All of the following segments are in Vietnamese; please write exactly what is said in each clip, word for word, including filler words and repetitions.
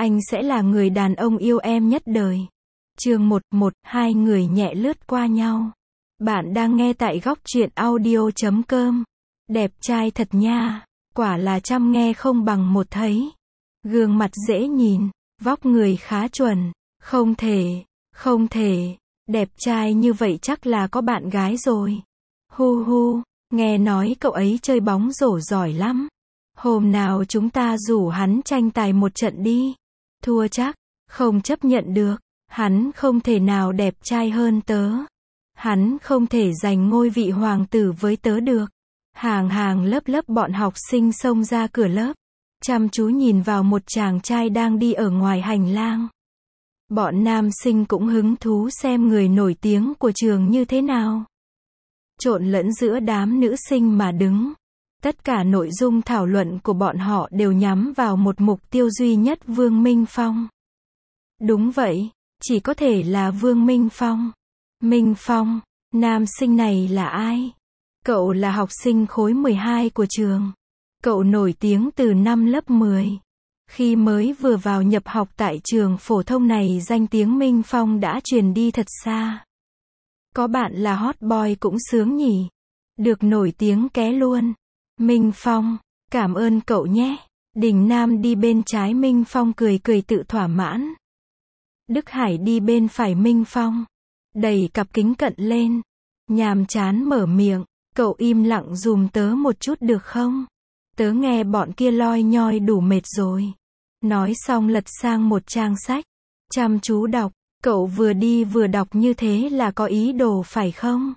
Anh sẽ là người đàn ông yêu em nhất đời. Chương một, một, hai người nhẹ lướt qua nhau. Bạn đang nghe tại góc truyện audio chấm com. Đẹp trai thật nha. Quả là trăm nghe không bằng một thấy. Gương mặt dễ nhìn, vóc người khá chuẩn. Không thể, không thể. Đẹp trai như vậy chắc là có bạn gái rồi. Hu hu, nghe nói cậu ấy chơi bóng rổ giỏi lắm. Hôm nào chúng ta rủ hắn tranh tài một trận đi. Thua chắc, không chấp nhận được. Hắn không thể nào đẹp trai hơn tớ. Hắn không thể giành ngôi vị hoàng tử với tớ được. Hàng hàng lớp lớp bọn học sinh xông ra cửa lớp, chăm chú nhìn vào một chàng trai đang đi ở ngoài hành lang. Bọn nam sinh cũng hứng thú xem người nổi tiếng của trường như thế nào. Trộn lẫn giữa đám nữ sinh mà đứng. Tất cả nội dung thảo luận của bọn họ đều nhắm vào một mục tiêu duy nhất, Vương Minh Phong. Đúng vậy, chỉ có thể là Vương Minh Phong. Minh Phong, nam sinh này là ai? Cậu là học sinh khối mười hai của trường. Cậu nổi tiếng từ năm lớp mười. Khi mới vừa vào nhập học tại trường phổ thông này, danh tiếng Minh Phong đã truyền đi thật xa. Có bạn là hot boy cũng sướng nhỉ. Được nổi tiếng ké luôn. Minh Phong, cảm ơn cậu nhé. Đình Nam đi bên trái Minh Phong cười cười tự thỏa mãn. Đức Hải đi bên phải Minh Phong, đẩy cặp kính cận lên, nhàm chán mở miệng, cậu im lặng dùm tớ một chút được không? Tớ nghe bọn kia loi nhoi đủ mệt rồi. Nói xong lật sang một trang sách, chăm chú đọc. Cậu vừa đi vừa đọc như thế là có ý đồ phải không?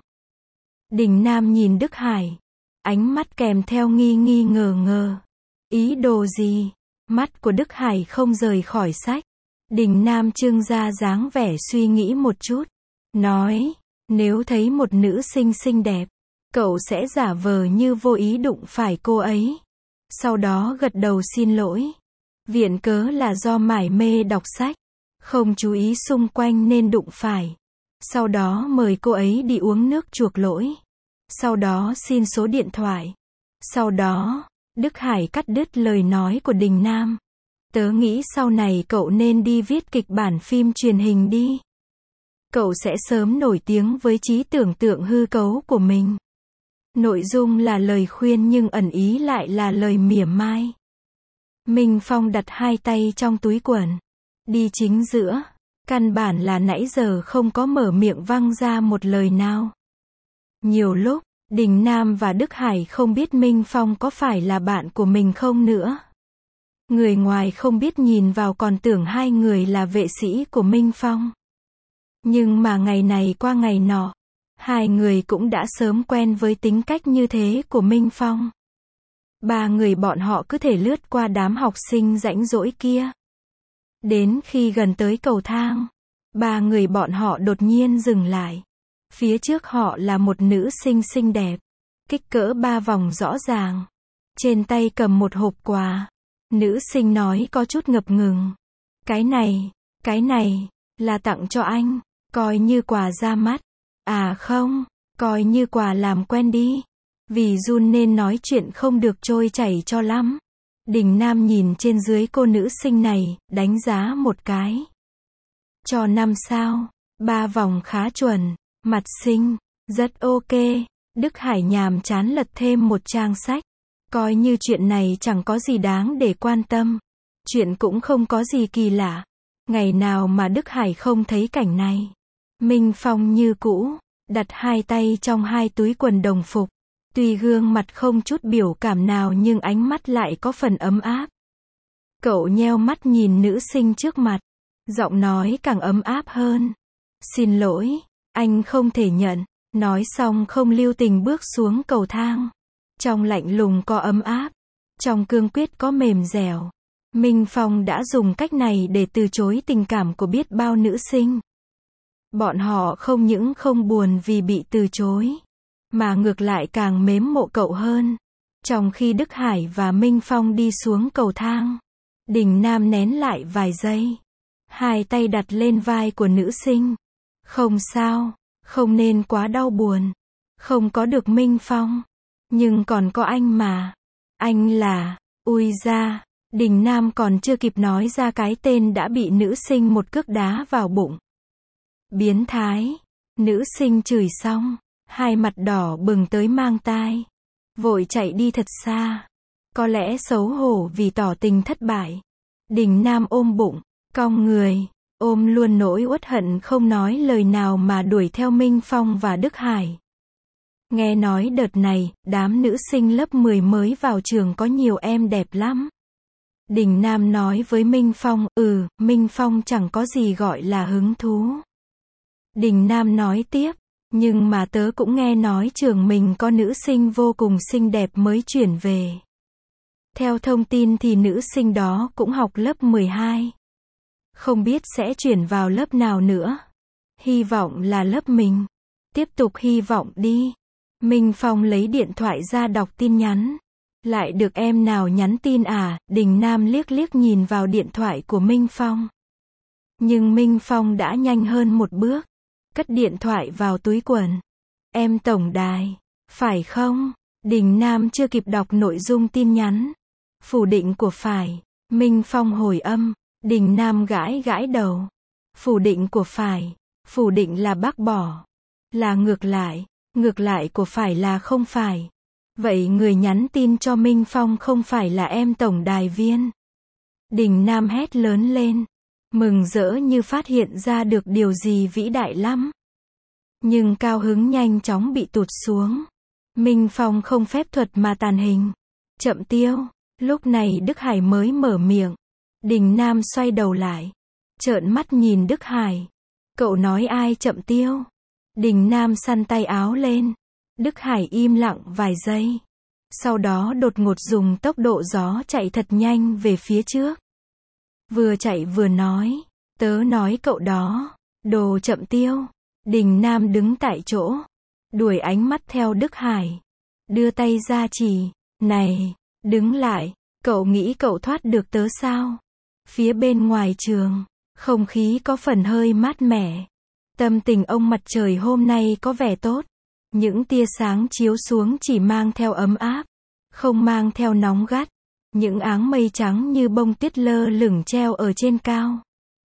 Đình Nam nhìn Đức Hải, ánh mắt kèm theo nghi nghi ngờ ngờ. Ý đồ gì? Mắt của Đức Hải không rời khỏi sách. Đình Nam trưng ra dáng vẻ suy nghĩ một chút. Nói, nếu thấy một nữ sinh xinh đẹp, cậu sẽ giả vờ như vô ý đụng phải cô ấy. Sau đó gật đầu xin lỗi. Viện cớ là do mải mê đọc sách, không chú ý xung quanh nên đụng phải. Sau đó mời cô ấy đi uống nước chuộc lỗi. Sau đó xin số điện thoại. Sau đó, Đức Hải cắt đứt lời nói của Đình Nam. Tớ nghĩ sau này cậu nên đi viết kịch bản phim truyền hình đi. Cậu sẽ sớm nổi tiếng với trí tưởng tượng hư cấu của mình. Nội dung là lời khuyên nhưng ẩn ý lại là lời mỉa mai. Minh Phong đặt hai tay trong túi quần, đi chính giữa. Căn bản là nãy giờ không có mở miệng văng ra một lời nào. Nhiều lúc, Đình Nam và Đức Hải không biết Minh Phong có phải là bạn của mình không nữa. Người ngoài không biết nhìn vào còn tưởng hai người là vệ sĩ của Minh Phong. Nhưng mà ngày này qua ngày nọ, hai người cũng đã sớm quen với tính cách như thế của Minh Phong. Ba người bọn họ cứ thể lướt qua đám học sinh rãnh rỗi kia. Đến khi gần tới cầu thang, ba người bọn họ đột nhiên dừng lại. Phía trước họ là một nữ sinh xinh đẹp, kích cỡ ba vòng rõ ràng. Trên tay cầm một hộp quà. Nữ sinh nói có chút ngập ngừng. Cái này, cái này, là tặng cho anh, coi như quà ra mắt. À không, coi như quà làm quen đi. Vì run nên nói chuyện không được trôi chảy cho lắm. Đình Nam nhìn trên dưới cô nữ sinh này, đánh giá một cái. Cho năm sao, ba vòng khá chuẩn, mặt xinh, rất ok. Đức Hải nhàm chán lật thêm một trang sách. Coi như chuyện này chẳng có gì đáng để quan tâm. Chuyện cũng không có gì kỳ lạ. Ngày nào mà Đức Hải không thấy cảnh này. Minh Phong như cũ, đặt hai tay trong hai túi quần đồng phục. Tuy gương mặt không chút biểu cảm nào nhưng ánh mắt lại có phần ấm áp. Cậu nheo mắt nhìn nữ sinh trước mặt. Giọng nói càng ấm áp hơn. Xin lỗi, anh không thể nhận. Nói xong không lưu tình bước xuống cầu thang. Trong lạnh lùng có ấm áp, trong cương quyết có mềm dẻo. Minh Phong đã dùng cách này để từ chối tình cảm của biết bao nữ sinh. Bọn họ không những không buồn vì bị từ chối, mà ngược lại càng mến mộ cậu hơn. Trong khi Đức Hải và Minh Phong đi xuống cầu thang, Đình Nam nén lại vài giây. Hai tay đặt lên vai của nữ sinh. Không sao, không nên quá đau buồn. Không có được Minh Phong. Nhưng còn có anh mà. Anh là, ui da, Đình Nam còn chưa kịp nói ra cái tên đã bị nữ sinh một cước đá vào bụng. Biến thái. Nữ sinh chửi xong, hai mặt đỏ bừng tới mang tai. Vội chạy đi thật xa. Có lẽ xấu hổ vì tỏ tình thất bại. Đình Nam ôm bụng, cong người, ôm luôn nỗi uất hận không nói lời nào mà đuổi theo Minh Phong và Đức Hải. Nghe nói đợt này, đám nữ sinh lớp mười mới vào trường có nhiều em đẹp lắm. Đình Nam nói với Minh Phong, ừ, Minh Phong chẳng có gì gọi là hứng thú. Đình Nam nói tiếp, nhưng mà tớ cũng nghe nói trường mình có nữ sinh vô cùng xinh đẹp mới chuyển về. Theo thông tin thì nữ sinh đó cũng học lớp mười hai. Không biết sẽ chuyển vào lớp nào nữa. Hy vọng là lớp mình. Tiếp tục hy vọng đi. Minh Phong lấy điện thoại ra đọc tin nhắn. Lại được em nào nhắn tin à? Đình Nam liếc liếc nhìn vào điện thoại của Minh Phong. Nhưng Minh Phong đã nhanh hơn một bước. Cất điện thoại vào túi quần. Em tổng đài. Phải không? Đình Nam chưa kịp đọc nội dung tin nhắn. Phủ định của phải. Minh Phong hồi âm. Đình Nam gãi gãi đầu. Phủ định của phải. Phủ định là bác bỏ. Là ngược lại. Ngược lại của phải là không phải. Vậy người nhắn tin cho Minh Phong không phải là em tổng đài viên. Đình Nam hét lớn lên. Mừng rỡ như phát hiện ra được điều gì vĩ đại lắm. Nhưng cao hứng nhanh chóng bị tụt xuống. Minh Phong không phép thuật mà tàn hình. Chậm tiêu. Lúc này Đức Hải mới mở miệng. Đình Nam xoay đầu lại. Trợn mắt nhìn Đức Hải. Cậu nói ai chậm tiêu? Đình Nam săn tay áo lên. Đức Hải im lặng vài giây. Sau đó đột ngột dùng tốc độ gió chạy thật nhanh về phía trước. Vừa chạy vừa nói. Tớ nói cậu đó. Đồ chậm tiêu. Đình Nam đứng tại chỗ. Đuổi ánh mắt theo Đức Hải. Đưa tay ra chỉ. Này, đứng lại. Cậu nghĩ cậu thoát được tớ sao? Phía bên ngoài trường, không khí có phần hơi mát mẻ. Tâm tình ông mặt trời hôm nay có vẻ tốt. Những tia sáng chiếu xuống chỉ mang theo ấm áp, không mang theo nóng gắt. Những áng mây trắng như bông tuyết lơ lửng treo ở trên cao.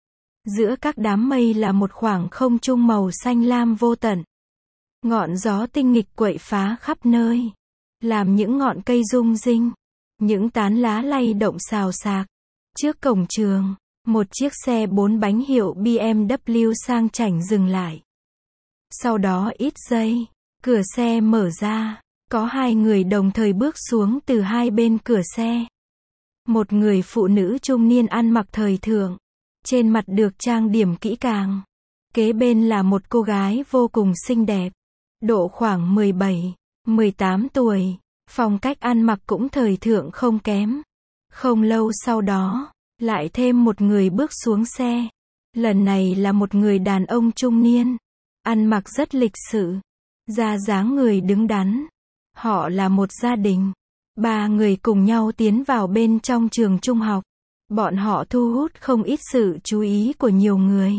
Giữa các đám mây là một khoảng không trung màu xanh lam vô tận. Ngọn gió tinh nghịch quậy phá khắp nơi, làm những ngọn cây rung rinh, những tán lá lay động xào xạc. Trước cổng trường, một chiếc xe bốn bánh hiệu bê em vê sang chảnh dừng lại. Sau đó ít giây, cửa xe mở ra, có hai người đồng thời bước xuống từ hai bên cửa xe. Một người phụ nữ trung niên ăn mặc thời thượng, trên mặt được trang điểm kỹ càng. Kế bên là một cô gái vô cùng xinh đẹp, độ khoảng mười bảy, mười tám tuổi, phong cách ăn mặc cũng thời thượng không kém. Không lâu sau đó, lại thêm một người bước xuống xe. Lần này là một người đàn ông trung niên, ăn mặc rất lịch sự, da dáng người đứng đắn. Họ là một gia đình. Ba người cùng nhau tiến vào bên trong trường trung học. Bọn họ thu hút không ít sự chú ý của nhiều người.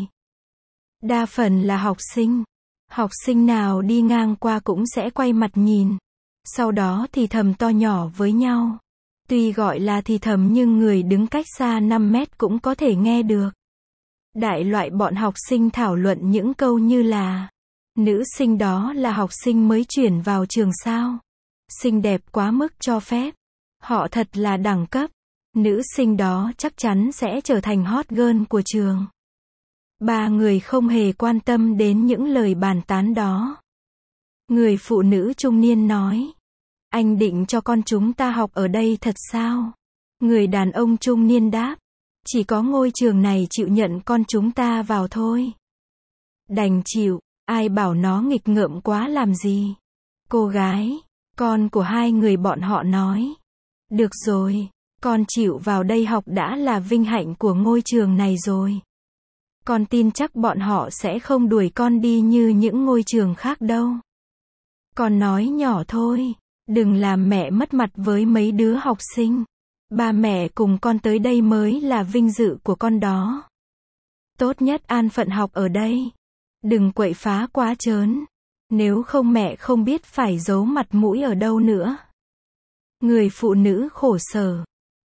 Đa phần là học sinh. Học sinh nào đi ngang qua cũng sẽ quay mặt nhìn. Sau đó thì thầm to nhỏ với nhau. Tuy gọi là thì thầm nhưng người đứng cách xa năm mét cũng có thể nghe được. Đại loại bọn học sinh thảo luận những câu như là: nữ sinh đó là học sinh mới chuyển vào trường sao? Xinh đẹp quá mức cho phép. Họ thật là đẳng cấp. Nữ sinh đó chắc chắn sẽ trở thành hot girl của trường. Ba người không hề quan tâm đến những lời bàn tán đó. Người phụ nữ trung niên nói: anh định cho con chúng ta học ở đây thật sao? Người đàn ông trung niên đáp: chỉ có ngôi trường này chịu nhận con chúng ta vào thôi. Đành chịu, ai bảo nó nghịch ngợm quá làm gì. Cô gái, con của hai người bọn họ nói: được rồi, con chịu vào đây học đã là vinh hạnh của ngôi trường này rồi. Con tin chắc bọn họ sẽ không đuổi con đi như những ngôi trường khác đâu. Con nói nhỏ thôi, đừng làm mẹ mất mặt với mấy đứa học sinh. Ba mẹ cùng con tới đây mới là vinh dự của con đó. Tốt nhất an phận học ở đây. Đừng quậy phá quá trớn. Nếu không mẹ không biết phải giấu mặt mũi ở đâu nữa. Người phụ nữ khổ sở.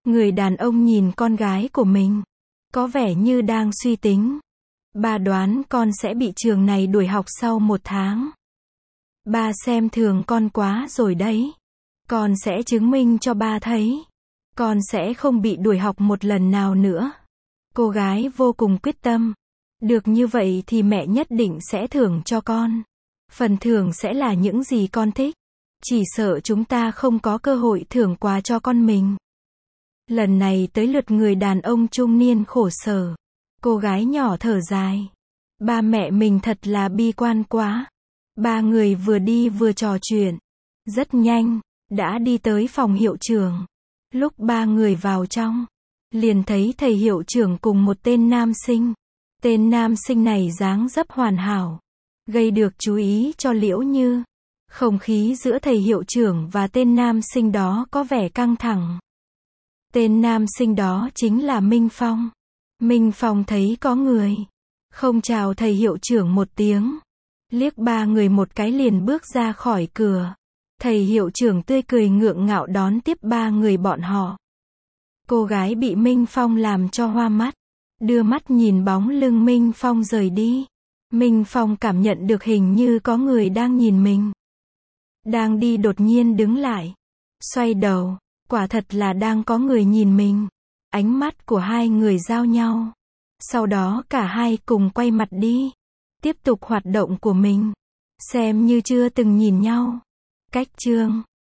Người đàn ông nhìn con gái của mình, có vẻ như đang suy tính. Ba đoán con sẽ bị trường này đuổi học sau một tháng. Ba xem thường con quá rồi đấy. Con sẽ chứng minh cho ba thấy. Con sẽ không bị đuổi học một lần nào nữa. Cô gái vô cùng quyết tâm. Được như vậy thì mẹ nhất định sẽ thưởng cho con. Phần thưởng sẽ là những gì con thích. Chỉ sợ chúng ta không có cơ hội thưởng quà cho con mình. Lần này tới lượt người đàn ông trung niên khổ sở. Cô gái nhỏ thở dài. Ba mẹ mình thật là bi quan quá. Ba người vừa đi vừa trò chuyện. Rất nhanh, đã đi tới phòng hiệu trưởng. Lúc ba người vào trong, liền thấy thầy hiệu trưởng cùng một tên nam sinh. Tên nam sinh này dáng dấp hoàn hảo, gây được chú ý cho Liễu Như. Không khí giữa thầy hiệu trưởng và tên nam sinh đó có vẻ căng thẳng. Tên nam sinh đó chính là Minh Phong. Minh Phong thấy có người, không chào thầy hiệu trưởng một tiếng. Liếc ba người một cái liền bước ra khỏi cửa. Thầy hiệu trưởng tươi cười ngượng ngạo đón tiếp ba người bọn họ. Cô gái bị Minh Phong làm cho hoa mắt. Đưa mắt nhìn bóng lưng Minh Phong rời đi. Minh Phong cảm nhận được hình như có người đang nhìn mình. Đang đi đột nhiên đứng lại. Xoay đầu. Quả thật là đang có người nhìn mình. Ánh mắt của hai người giao nhau. Sau đó cả hai cùng quay mặt đi. Tiếp tục hoạt động của mình. Xem như chưa từng nhìn nhau. Cách chương